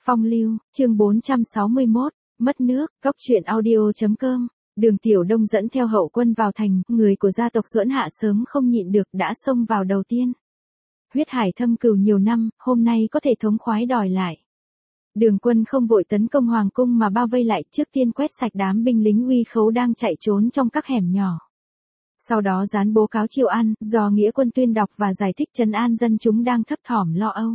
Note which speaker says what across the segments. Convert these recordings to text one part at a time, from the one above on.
Speaker 1: Phong lưu, chương 461, mất nước, góc truyện audio.com. Đường Tiểu Đông dẫn theo hậu quân vào thành, người của gia tộc Duẫn Hạ sớm không nhịn được đã xông vào đầu tiên. Huyết hải thâm cừu nhiều năm, hôm nay có thể thống khoái đòi lại. Đường quân không vội tấn công hoàng cung mà bao vây lại, trước tiên quét sạch đám binh lính uy khấu đang chạy trốn trong các hẻm nhỏ. Sau đó dán bố cáo chiêu an, do nghĩa quân tuyên đọc và giải thích trấn an dân chúng đang thấp thỏm lo âu.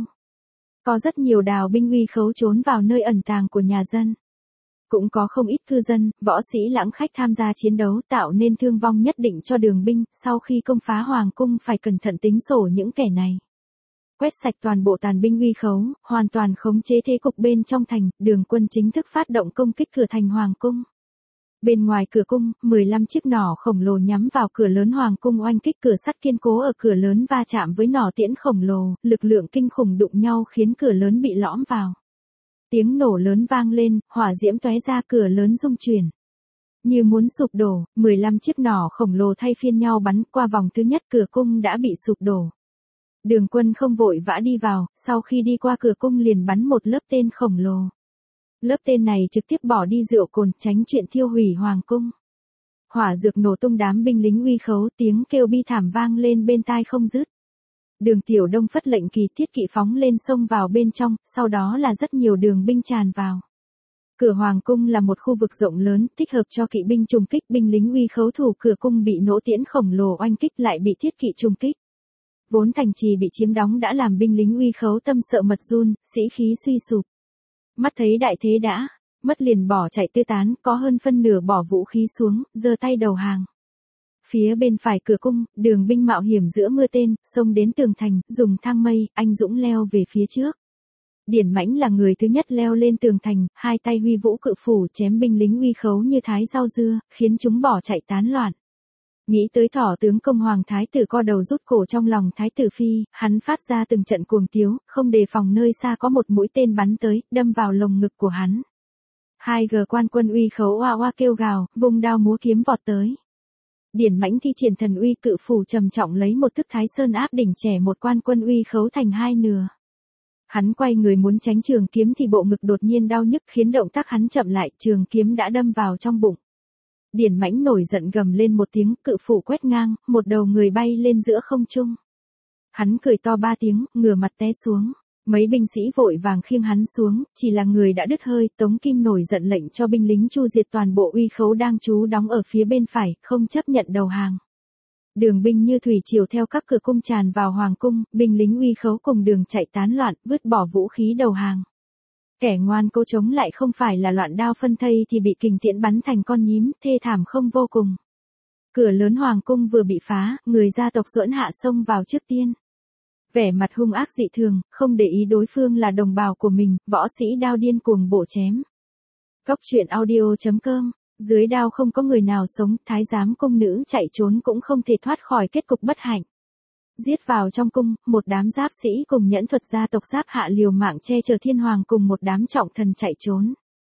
Speaker 1: Có rất nhiều đào binh uy khấu trốn vào nơi ẩn tàng của nhà dân. Cũng có không ít cư dân, võ sĩ lãng khách tham gia chiến đấu tạo nên thương vong nhất định cho đường binh, sau khi công phá hoàng cung phải cẩn thận tính sổ những kẻ này. Quét sạch toàn bộ tàn binh uy khấu, hoàn toàn khống chế thế cục bên trong thành, đường quân chính thức phát động công kích cửa thành hoàng cung. Bên ngoài cửa cung, 15 chiếc nỏ khổng lồ nhắm vào cửa lớn hoàng cung oanh kích cửa sắt kiên cố ở cửa lớn va chạm với nỏ tiễn khổng lồ, lực lượng kinh khủng đụng nhau khiến cửa lớn bị lõm vào. Tiếng nổ lớn vang lên, hỏa diễm tóe ra, cửa lớn rung chuyển. Như muốn sụp đổ, 15 chiếc nỏ khổng lồ thay phiên nhau bắn qua vòng thứ nhất, cửa cung đã bị sụp đổ. Đường quân không vội vã đi vào, sau khi đi qua cửa cung liền bắn một lớp tên khổng lồ. Lớp tên này trực tiếp bỏ đi rượu cồn, tránh chuyện thiêu hủy hoàng cung. Hỏa dược nổ tung, đám binh lính uy khấu, tiếng kêu bi thảm vang lên bên tai không dứt. Đường Tiểu Đông phất lệnh kỳ thiết kỵ phóng lên xông vào bên trong, sau đó là rất nhiều đường binh tràn vào. Cửa hoàng cung là một khu vực rộng lớn, thích hợp cho kỵ binh trùng kích, binh lính uy khấu thủ cửa cung bị nỗ tiễn khổng lồ oanh kích lại bị thiết kỵ trùng kích. Vốn thành trì bị chiếm đóng đã làm binh lính uy khấu tâm sợ mật run, sĩ khí suy sụp. Mắt thấy đại thế đã mất liền bỏ chạy tứ tán, có hơn phân nửa bỏ vũ khí xuống, giơ tay đầu hàng. Phía bên phải cửa cung, đường binh mạo hiểm giữa mưa tên, xông đến tường thành, dùng thang mây, anh dũng leo về phía trước. Điển Mãnh là người thứ nhất leo lên tường thành, hai tay huy vũ cự phủ chém binh lính uy khấu như thái rau dưa, khiến chúng bỏ chạy tán loạn. Nghĩ tới Thỏ tướng công hoàng thái tử co đầu rút cổ trong lòng thái tử phi, hắn phát ra từng trận cuồng tiếu, không đề phòng nơi xa có một mũi tên bắn tới, đâm vào lồng ngực của hắn. 2G quan quân uy khấu oa oa kêu gào, vùng đao múa kiếm vọt tới. Điển Mãnh thi triển thần uy cự phủ trầm trọng lấy một thức Thái Sơn áp đỉnh trẻ một quan quân uy khấu thành hai nửa. Hắn quay người muốn tránh trường kiếm thì bộ ngực đột nhiên đau nhức khiến động tác hắn chậm lại, trường kiếm đã đâm vào trong bụng. Điển Mãnh nổi giận gầm lên một tiếng, cự phủ quét ngang, một đầu người bay lên giữa không trung. Hắn cười to 3 tiếng, ngửa mặt té xuống. Mấy binh sĩ vội vàng khiêng hắn xuống, chỉ là người đã đứt hơi, Tống Kim nổi giận lệnh cho binh lính chu diệt toàn bộ uy khấu đang trú đóng ở phía bên phải, không chấp nhận đầu hàng. Đường binh như thủy triều theo các cửa cung tràn vào hoàng cung, binh lính uy khấu cùng đường chạy tán loạn, vứt bỏ vũ khí đầu hàng. Kẻ ngoan cố chống lại không phải là loạn đao phân thây thì bị kình tiễn bắn thành con nhím, thê thảm không vô cùng. Cửa lớn hoàng cung vừa bị phá, người gia tộc Duẫn Hạ xông vào trước tiên. Vẻ mặt hung ác dị thường, không để ý đối phương là đồng bào của mình, võ sĩ đao điên cuồng bổ chém. Góc truyện audio.com, dưới đao không có người nào sống, thái giám cung nữ chạy trốn cũng không thể thoát khỏi kết cục bất hạnh. Giết vào trong cung, một đám giáp sĩ cùng nhẫn thuật gia tộc Giáp Hạ liều mạng che chở thiên hoàng cùng một đám trọng thần chạy trốn.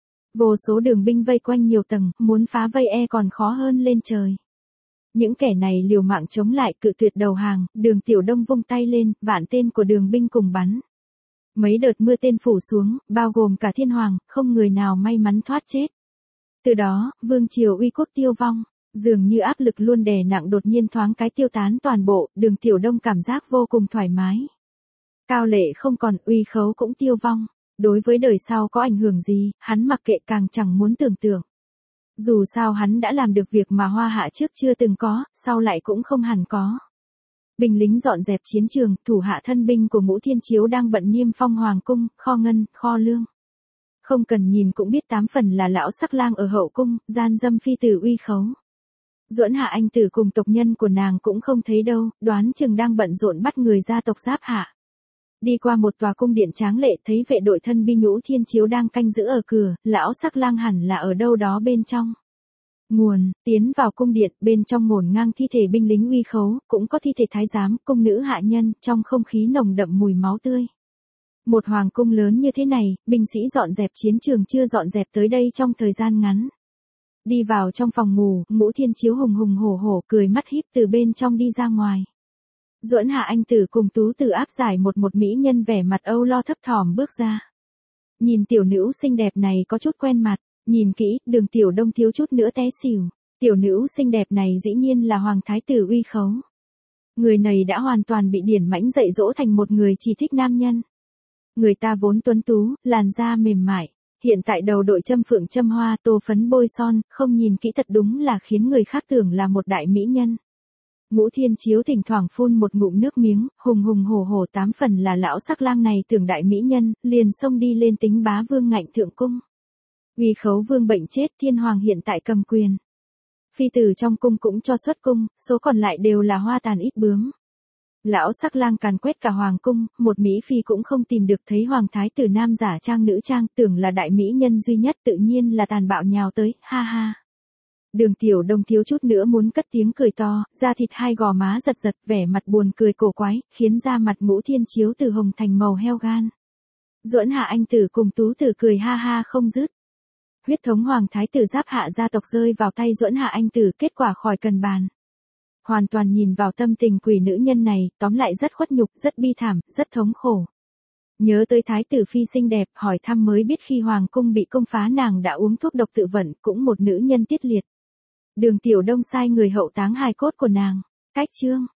Speaker 1: Vô số đường binh vây quanh nhiều tầng, muốn phá vây còn khó hơn lên trời. Những kẻ này liều mạng chống lại, cự tuyệt đầu hàng, đường Tiểu Đông vung tay lên, vạn tên của đường binh cùng bắn. Mấy đợt mưa tên phủ xuống, bao gồm cả thiên hoàng, không người nào may mắn thoát chết. Từ đó, vương triều uy quốc tiêu vong, dường như áp lực luôn đè nặng đột nhiên thoáng cái tiêu tán toàn bộ, đường Tiểu Đông cảm giác vô cùng thoải mái. Cao lệ không còn, uy khấu cũng tiêu vong. Đối với đời sau có ảnh hưởng gì, hắn mặc kệ, càng chẳng muốn tưởng tượng. Dù sao hắn đã làm được việc mà Hoa Hạ trước chưa từng có, sau lại cũng không hẳn có. Binh lính dọn dẹp chiến trường, thủ hạ thân binh của Ngũ Thiên Chiếu đang bận niêm phong hoàng cung, kho ngân, kho lương. Không cần nhìn cũng biết 8 phần là lão sắc lang ở hậu cung, gian dâm phi tử uy khấu. Duẫn Hạ anh tử cùng tộc nhân của nàng cũng không thấy đâu, đoán chừng đang bận rộn bắt người gia tộc Giáp Hạ. Đi qua một tòa cung điện tráng lệ, thấy vệ đội thân binh Ngũ Thiên Chiếu đang canh giữ ở cửa, lão sắc lang hẳn là ở đâu đó bên trong. Tiến vào cung điện, bên trong ngổn ngang thi thể binh lính uy khấu, cũng có thi thể thái giám, cung nữ hạ nhân, trong không khí nồng đậm mùi máu tươi. Một hoàng cung lớn như thế này, binh sĩ dọn dẹp chiến trường chưa dọn dẹp tới đây trong thời gian ngắn. Đi vào trong phòng ngủ, Ngũ Thiên Chiếu hùng hùng hổ hổ cười mắt híp từ bên trong đi ra ngoài. Duẫn Hạ anh tử cùng Tú Tử áp giải một mỹ nhân vẻ mặt âu lo thấp thỏm bước ra. Nhìn tiểu nữ xinh đẹp này có chút quen mặt, nhìn kỹ, Đường Tiểu Đông thiếu chút nữa té xỉu. Tiểu nữ xinh đẹp này dĩ nhiên là Hoàng Thái tử Uy Khấu. Người này đã hoàn toàn bị Điển Mãnh dạy dỗ thành một người chỉ thích nam nhân. Người ta vốn tuấn tú, làn da mềm mại, hiện tại đầu đội châm phượng châm hoa, tô phấn bôi son, không nhìn kỹ thật đúng là khiến người khác tưởng là một đại mỹ nhân. Ngũ Thiên Chiếu thỉnh thoảng phun một ngụm nước miếng, hùng hùng hổ hổ, 8 phần là lão sắc lang này tưởng đại mỹ nhân, liền xông đi lên tính bá vương ngạnh thượng cung. Uy Khấu vương bệnh chết, Thiên Hoàng hiện tại cầm quyền. Phi tử trong cung cũng cho xuất cung, số còn lại đều là hoa tàn ít bướm. Lão sắc lang càn quét cả hoàng cung, một mỹ phi cũng không tìm được, thấy hoàng thái tử nam giả trang nữ trang, tưởng là đại mỹ nhân duy nhất, tự nhiên là tàn bạo nhào tới, ha ha. Đường Tiểu Đông thiếu chút nữa muốn cất tiếng cười to, da thịt hai gò má giật giật, vẻ mặt buồn cười cổ quái, khiến da mặt Ngũ Thiên Chiếu từ hồng thành màu heo gan. Duẫn Hạ Anh Tử cùng Tú Tử cười ha ha không dứt. Huyết thống hoàng thái tử Giáp Hạ gia tộc rơi vào tay Duẫn Hạ Anh Tử, kết quả khỏi cần bàn. Hoàn toàn nhìn vào tâm tình quỷ nữ nhân này, tóm lại rất khuất nhục, rất bi thảm, rất thống khổ. Nhớ tới thái tử phi xinh đẹp, hỏi thăm mới biết khi hoàng cung bị công phá nàng đã uống thuốc độc tự vận, cũng một nữ nhân tiết liệt. Đường Tiểu Đông sai người hậu táng hài cốt của nàng. Cách chương